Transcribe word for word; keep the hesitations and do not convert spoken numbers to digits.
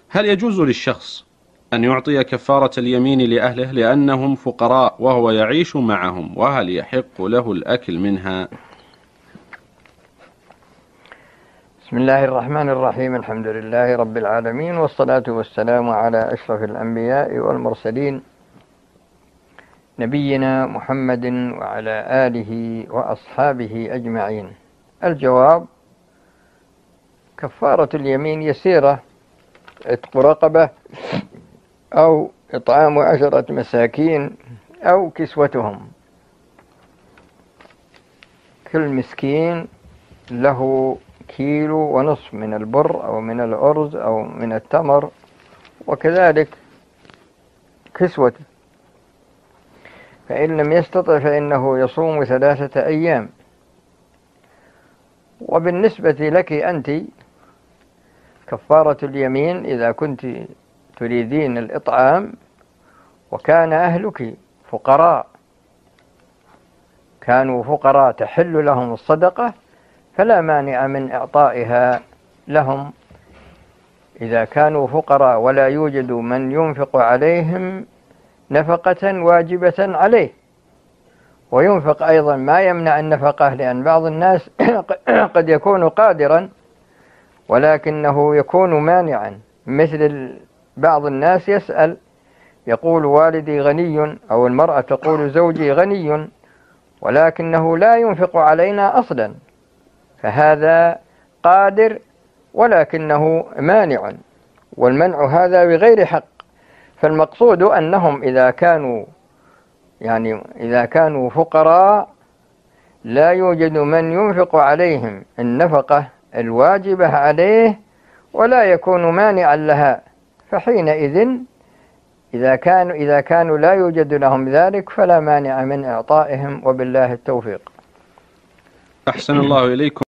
هل يجوز للشخص أن يعطي كفارة اليمين لأهله لأنهم فقراء وهو يعيش معهم، وهل يحق له الأكل منها؟ بسم الله الرحمن الرحيم. الحمد لله رب العالمين، والصلاة والسلام على أشرف الأنبياء والمرسلين، نبينا محمد وعلى آله وأصحابه أجمعين. الجواب: كفارة اليمين يسيرة: عتق رقبة أو إطعام عشرة مساكين أو كسوتهم. كل مسكين له كيلو ونصف من البر أو من الأرز أو من التمر، وكذلك كسوته. فإن لم يستطع فإنه يصوم ثلاثة أيام. وبالنسبة لك أنت، كفارة اليمين إذا كنت تريدين الإطعام وكان أهلك فقراء، كانوا فقراء تحل لهم الصدقة، فلا مانع من إعطائها لهم إذا كانوا فقراء ولا يوجد من ينفق عليهم نفقة واجبة عليه. وينفق أيضا ما يمنع النفقة، لأن بعض الناس قد يكون قادرا ولكنه يكون مانعا، مثل بعض الناس يسأل يقول والدي غني، أو المرأة تقول زوجي غني ولكنه لا ينفق علينا أصلا، فهذا قادر ولكنه مانع، والمنع هذا بغير حق. فالمقصود أنهم إذا كانوا يعني إذا كانوا فقراء لا يوجد من ينفق عليهم النفقة الواجبة عليه ولا يكون مانعا لها، فحينئذ إذا كانوا إذا كانوا لا يوجد لهم ذلك فلا مانع من إعطائهم، وبالله التوفيق. أحسن الله إليكم.